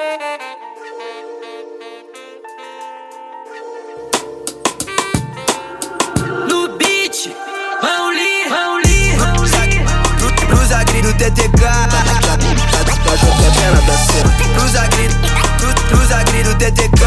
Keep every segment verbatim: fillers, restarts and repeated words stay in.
No beat, Rauli, Rauli, Rauli. Pros agri do T T K, da J P na danceira. Pros agri, pros agri do T T K,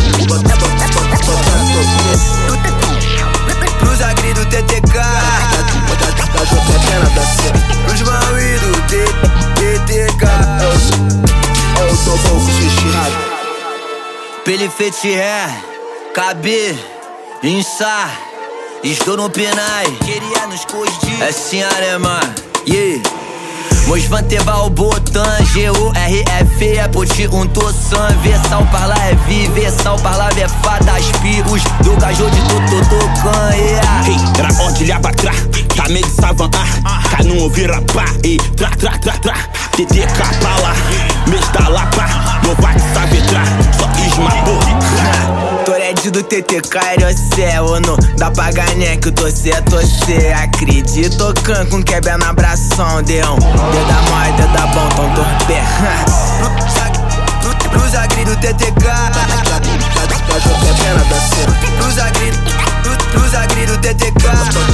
pros agri do T T K, da J P na danceira. Pros Maui do T T K, é o Tobão Xixirado. Pele fetiré, cabe, insar, estou no penai, queria nos cosdir, é sim alemã, yeah. Mos vanteva o botão, G U R F é poti um tossan. Versal par lá é vi, versal par lá é fada, espirros do cajô de tototocan, yeah. Hey, era ordilha batra, tá meio de savan, ah, tá não ouvir rapá, e tra tra tra tra, T T K pra lá, mês da lapa, não vai te saber tra, só esmagou. Torede do T T K, é ou não dá pra ganhar que o torcer é torcer. Acredito, can com quebra na abração, deão. Deda mó e deda bom, tão torpé. Pros agri do T T K, da J P na danceira. Pros agri, pros agri do T T K,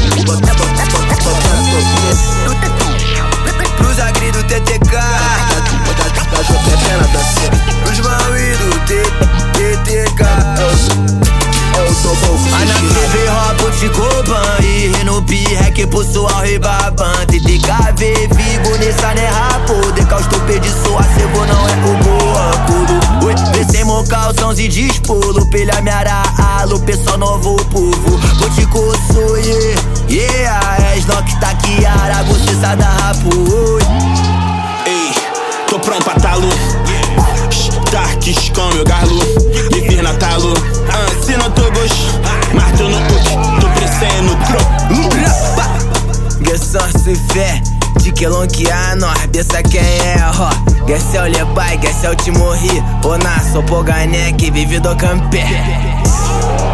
pros agri do T T K, da J P na danceira. Pros Maui do T T K, Ana T V roupa de coban e no pirrec pessoal rebaban. T T K V vigo nessa né rapo, decausto de sua cego não é o boa culo. Oi, descemos calções e dispolo, pelha me aralo, pessoal novo povo. Boticoso, yeah, yeah, és no que tá aqui, ara, você sai da rapo, oi. Ei, tô pronto pra talo, Darks com meu garlo, me fiz na talo, ah, se não tô gosto, mas tô no hook, tô crescendo, tro. Guessão se fé, de que lonquear nós, pensa quem é, ó. Guess é o Lebai, guess é o Timorri, ou na Sopogané que vive do campé.